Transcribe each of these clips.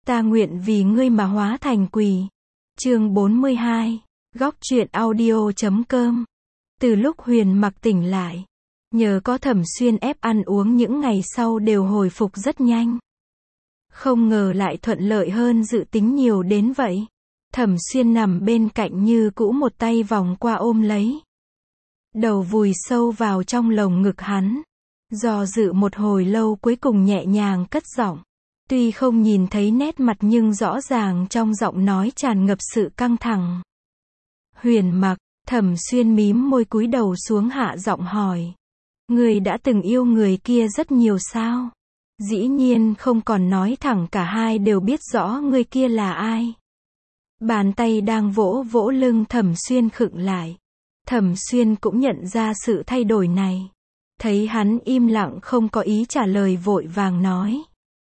Ta nguyện vì ngươi mà hóa thành quỷ. Chương 42, Góc truyện audio.com. Từ lúc Huyền Mặc tỉnh lại, nhờ có Thẩm Xuyên ép ăn uống những ngày sau đều hồi phục rất nhanh. Không ngờ lại thuận lợi hơn dự tính nhiều đến vậy. Thẩm Xuyên nằm bên cạnh như cũ, một tay vòng qua ôm lấy. Đầu vùi sâu vào trong lồng ngực hắn. Do dự một hồi lâu cuối cùng nhẹ nhàng cất giọng. Tuy không nhìn thấy nét mặt nhưng rõ ràng trong giọng nói tràn ngập sự căng thẳng. Huyền Mặc, Thẩm Xuyên mím môi cúi đầu xuống hạ giọng hỏi. Ngươi đã từng yêu người kia rất nhiều sao? Dĩ nhiên không, còn nói thẳng cả hai đều biết rõ người kia là ai. Bàn tay đang vỗ vỗ lưng Thẩm Xuyên khựng lại. Thẩm Xuyên cũng nhận ra sự thay đổi này. Thấy hắn im lặng không có ý trả lời vội vàng nói.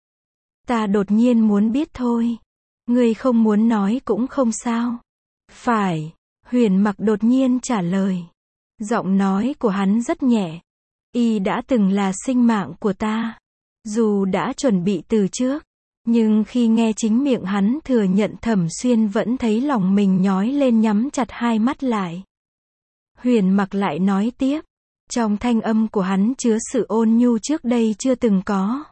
Ta đột nhiên muốn biết thôi. Ngươi không muốn nói cũng không sao. Phải, Huyền Mặc đột nhiên trả lời. Giọng nói của hắn rất nhẹ. Y đã từng là sinh mạng của ta. Dù đã chuẩn bị từ trước, nhưng khi nghe chính miệng hắn thừa nhận, Thẩm Xuyên vẫn thấy lòng mình nhói lên, nhắm chặt hai mắt lại. Huyền Mặc lại nói tiếp. Trong thanh âm của hắn chứa sự ôn nhu trước đây chưa từng có.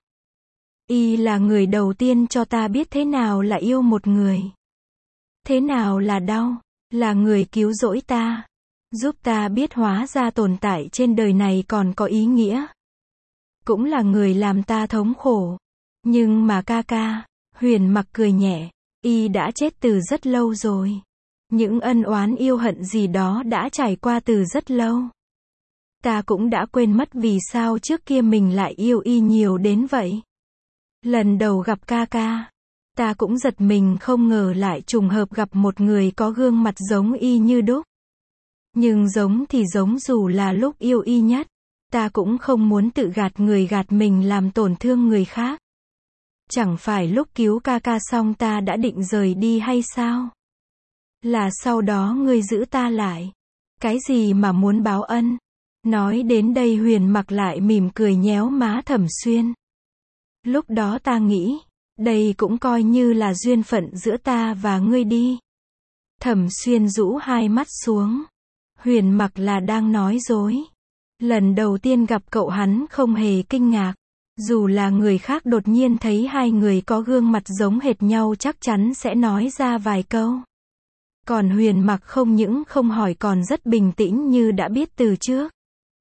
Y là người đầu tiên cho ta biết thế nào là yêu một người. Thế nào là đau, là người cứu rỗi ta. Giúp ta biết hóa ra tồn tại trên đời này còn có ý nghĩa. Cũng là người làm ta thống khổ. Nhưng mà ca, Huyền Mặc cười nhẹ. Y đã chết từ rất lâu rồi. Những ân oán yêu hận gì đó đã trải qua từ rất lâu. Ta cũng đã quên mất vì sao trước kia mình lại yêu Y nhiều đến vậy. Lần đầu gặp ca, ta cũng giật mình, không ngờ lại trùng hợp gặp một người có gương mặt giống Y như đúc. Nhưng giống thì giống, dù là lúc yêu Y nhất, ta cũng không muốn tự gạt người gạt mình làm tổn thương người khác. Chẳng phải lúc cứu ca xong ta đã định rời đi hay sao? Là sau đó ngươi giữ ta lại. Cái gì mà muốn báo ân? Nói đến đây Huyền Mặc lại mỉm cười nhéo má Thẩm Xuyên. Lúc đó ta nghĩ, đây cũng coi như là duyên phận giữa ta và ngươi đi. Thẩm Xuyên rũ hai mắt xuống. Huyền Mặc là đang nói dối. Lần đầu tiên gặp cậu hắn không hề kinh ngạc. Dù là người khác đột nhiên thấy hai người có gương mặt giống hệt nhau chắc chắn sẽ nói ra vài câu. Còn Huyền Mặc không những không hỏi còn rất bình tĩnh như đã biết từ trước.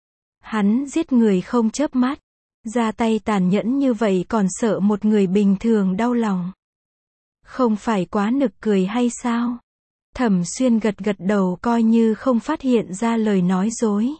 Hắn giết người không chớp mắt. Ra tay tàn nhẫn như vậy còn sợ một người bình thường đau lòng. Không phải quá nực cười hay sao? Thẩm Xuyên gật gật đầu coi như không phát hiện ra lời nói dối.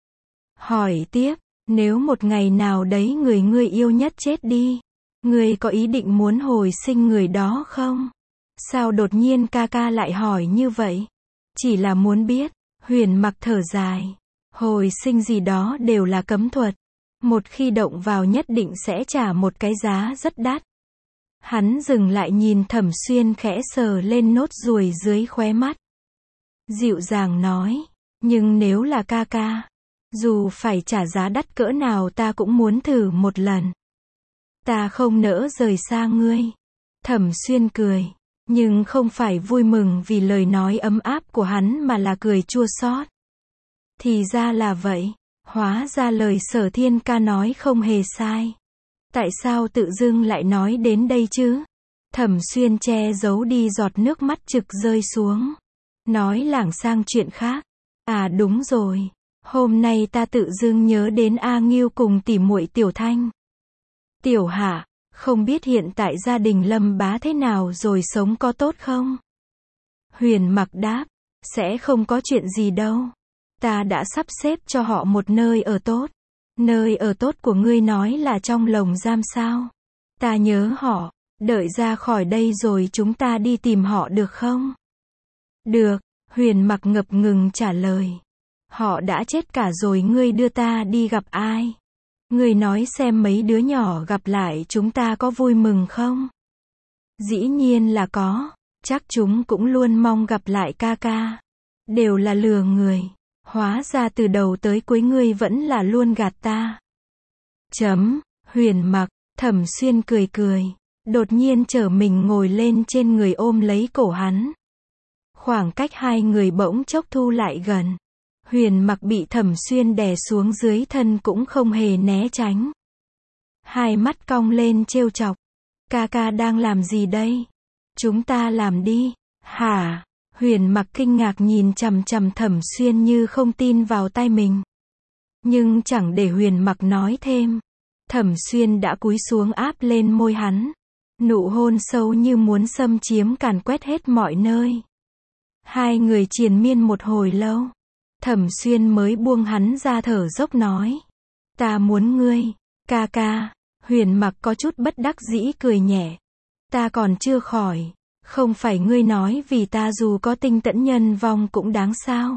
Hỏi tiếp, nếu một ngày nào đấy người ngươi yêu nhất chết đi, ngươi có ý định muốn hồi sinh người đó không? Sao đột nhiên ca lại hỏi như vậy? Chỉ là muốn biết. Huyền Mặc thở dài. Hồi sinh gì đó đều là cấm thuật. Một khi động vào nhất định sẽ trả một cái giá rất đắt. Hắn dừng lại nhìn Thẩm Xuyên khẽ sờ lên nốt ruồi dưới khóe mắt. Dịu dàng nói, nhưng nếu là ca, dù phải trả giá đắt cỡ nào ta cũng muốn thử một lần. Ta không nỡ rời xa ngươi. Thẩm Xuyên cười, nhưng không phải vui mừng vì lời nói ấm áp của hắn mà là cười chua xót. Thì ra là vậy, hóa ra lời Sở Thiên ca nói không hề sai. Tại sao tự dưng lại nói đến đây chứ? Thẩm Xuyên che giấu đi giọt nước mắt trực rơi xuống. Nói lảng sang chuyện khác. À đúng rồi, hôm nay ta tự dưng nhớ đến A Ngưu cùng tỉ muội Tiểu Thanh. Tiểu Hạ, không biết hiện tại gia đình Lâm bá thế nào rồi, sống có tốt không? Huyền Mặc đáp, sẽ không có chuyện gì đâu. Ta đã sắp xếp cho họ một nơi ở tốt. Nơi ở tốt của ngươi nói là trong lồng giam sao? Ta nhớ họ, đợi ra khỏi đây rồi chúng ta đi tìm họ được không? Được, Huyền Mặc ngập ngừng trả lời. Họ đã chết cả rồi, ngươi đưa ta đi gặp ai? Ngươi nói xem mấy đứa nhỏ gặp lại chúng ta có vui mừng không? Dĩ nhiên là có, chắc chúng cũng luôn mong gặp lại ca. Đều là lừa người. Hóa ra từ đầu tới cuối ngươi vẫn là luôn gạt ta. Huyền Mặc, Thẩm Xuyên cười. đột nhiên trở mình ngồi lên trên người ôm lấy cổ hắn. Khoảng cách hai người bỗng chốc thu lại gần. Huyền Mặc bị Thẩm Xuyên đè xuống dưới thân cũng không hề né tránh. Hai mắt cong lên trêu chọc. Ca ca đang làm gì đây? Chúng ta làm đi. Hả? Huyền Mặc kinh ngạc nhìn chằm chằm Thẩm Xuyên như không tin vào tai mình. Nhưng chẳng để Huyền Mặc nói thêm. Thẩm Xuyên đã cúi xuống áp lên môi hắn. Nụ hôn sâu như muốn xâm chiếm càn quét hết mọi nơi. Hai người triền miên một hồi lâu. Thẩm Xuyên mới buông hắn ra thở dốc nói. Ta muốn ngươi, ca ca. Huyền Mặc có chút bất đắc dĩ cười nhẹ. Ta còn chưa khỏi. Không phải ngươi nói vì ta dù có tinh tẫn nhân vong cũng đáng sao?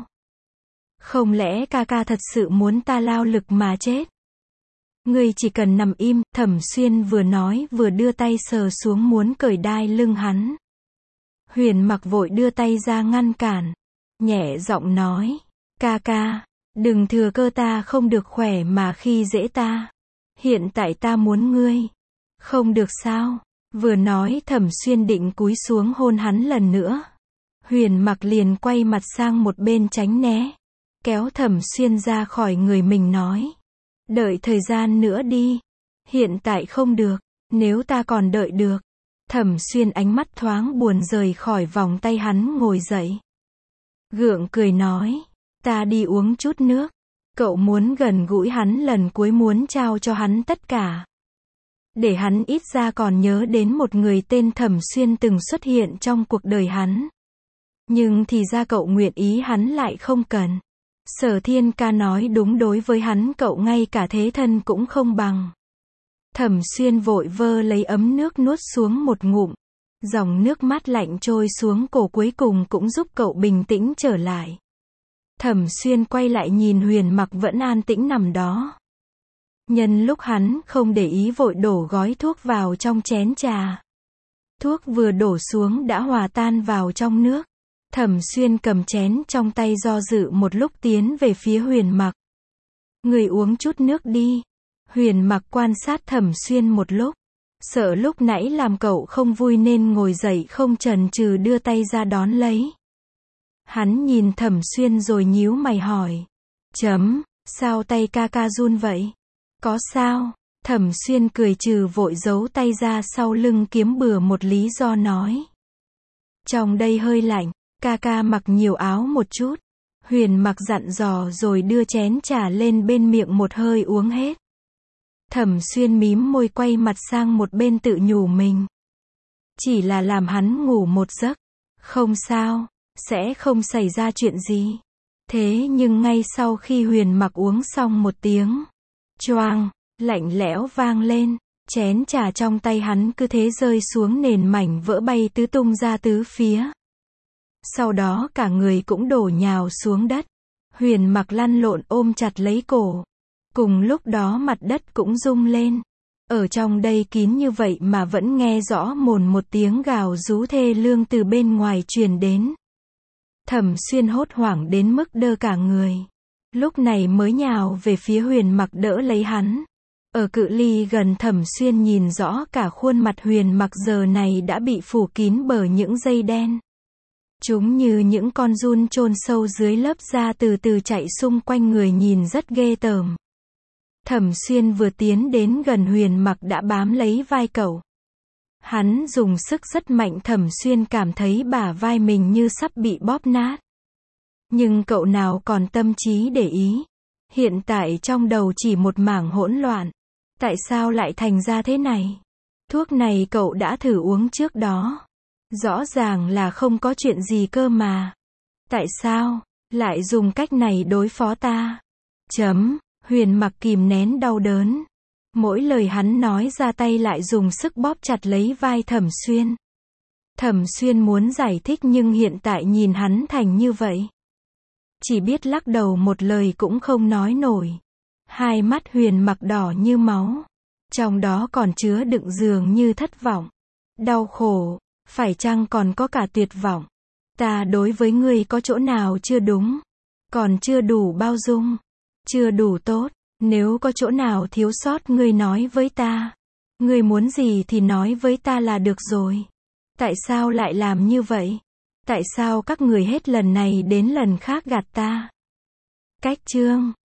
Không lẽ ca ca thật sự muốn ta lao lực mà chết? Ngươi chỉ cần nằm im. Thẩm Xuyên vừa nói vừa đưa tay sờ xuống muốn cởi đai lưng hắn. Huyền Mặc vội đưa tay ra ngăn cản. Nhẹ giọng nói. Ca ca, đừng thừa cơ ta không được khỏe mà khi dễ ta. Hiện tại ta muốn ngươi. Không được sao? Vừa nói Thẩm Xuyên định cúi xuống hôn hắn lần nữa. Huyền Mặc liền quay mặt sang một bên tránh né. Kéo Thẩm Xuyên ra khỏi người mình nói. Đợi thời gian nữa đi. Hiện tại không được. Nếu ta còn đợi được. Thẩm Xuyên ánh mắt thoáng buồn rời khỏi vòng tay hắn ngồi dậy. Gượng cười nói. Ta đi uống chút nước. Cậu muốn gần gũi hắn lần cuối muốn trao cho hắn tất cả. Để hắn ít ra còn nhớ đến một người tên Thẩm Xuyên từng xuất hiện trong cuộc đời hắn. Nhưng thì ra cậu nguyện ý hắn lại không cần. Sở Thiên ca nói đúng, đối với hắn cậu ngay cả thế thân cũng không bằng. Thẩm Xuyên vội vơ lấy ấm nước nuốt xuống một ngụm. Dòng nước mát lạnh trôi xuống cổ cuối cùng cũng giúp cậu bình tĩnh trở lại. Thẩm Xuyên quay lại nhìn Huyền Mặc vẫn an tĩnh nằm đó. Nhân lúc hắn không để ý vội đổ gói thuốc vào trong chén trà. Thuốc vừa đổ xuống đã hòa tan vào trong nước. Thẩm Xuyên cầm chén trong tay do dự một lúc tiến về phía Huyền Mặc. Người uống chút nước đi. Huyền Mặc quan sát Thẩm Xuyên một lúc. Sợ lúc nãy làm cậu không vui nên ngồi dậy không chần chừ đưa tay ra đón lấy. Hắn nhìn Thẩm Xuyên rồi nhíu mày hỏi. Sao tay ca ca run vậy? Có sao? Thẩm Xuyên cười trừ vội giấu tay ra sau lưng kiếm bừa một lý do nói. Trong đây hơi lạnh, ca ca mặc nhiều áo một chút. Huyền Mặc dặn dò rồi đưa chén trà lên bên miệng một hơi uống hết. Thẩm Xuyên mím môi quay mặt sang một bên tự nhủ mình. Chỉ là làm hắn ngủ một giấc. Không sao, sẽ không xảy ra chuyện gì. Thế nhưng ngay sau khi Huyền Mặc uống xong một tiếng. Choang, lạnh lẽo vang lên. Chén trà trong tay hắn cứ thế rơi xuống nền mảnh vỡ bay tứ tung ra tứ phía. Sau đó cả người cũng đổ nhào xuống đất. Huyền Mặc lăn lộn ôm chặt lấy cổ. Cùng lúc đó mặt đất cũng rung lên. Ở trong đây kín như vậy mà vẫn nghe rõ mồn một tiếng gào rú thê lương từ bên ngoài truyền đến. Thẩm Xuyên hốt hoảng đến mức đơ cả người. Lúc này mới nhào về phía Huyền Mặc đỡ lấy hắn. Ở cự ly gần Thẩm Xuyên nhìn rõ cả khuôn mặt Huyền Mặc giờ này đã bị phủ kín bởi những dây đen. Chúng như những con giun chôn sâu dưới lớp da từ từ chạy xung quanh người nhìn rất ghê tởm. Thẩm Xuyên vừa tiến đến gần Huyền Mặc đã bám lấy vai cậu. Hắn dùng sức rất mạnh. Thẩm Xuyên cảm thấy bả vai mình như sắp bị bóp nát. Nhưng cậu nào còn tâm trí để ý. Hiện tại trong đầu chỉ một mảng hỗn loạn. Tại sao lại thành ra thế này? Thuốc này cậu đã thử uống trước đó. Rõ ràng là không có chuyện gì cơ mà. Tại sao lại dùng cách này đối phó ta? Huyền Mặc kìm nén đau đớn. Mỗi lời hắn nói ra tay lại dùng sức bóp chặt lấy vai Thẩm Xuyên. Thẩm Xuyên muốn giải thích nhưng hiện tại nhìn hắn thành như vậy. Chỉ biết lắc đầu một lời cũng không nói nổi. Hai mắt Huyền Mặc đỏ như máu. Trong đó còn chứa đựng dường như thất vọng. Đau khổ. Phải chăng còn có cả tuyệt vọng? Ta đối với ngươi có chỗ nào chưa đúng? Còn chưa đủ bao dung? Chưa đủ tốt? Nếu có chỗ nào thiếu sót ngươi nói với ta. Ngươi muốn gì thì nói với ta là được rồi. Tại sao lại làm như vậy? Tại sao các người hết lần này đến lần khác gạt ta? Cách chương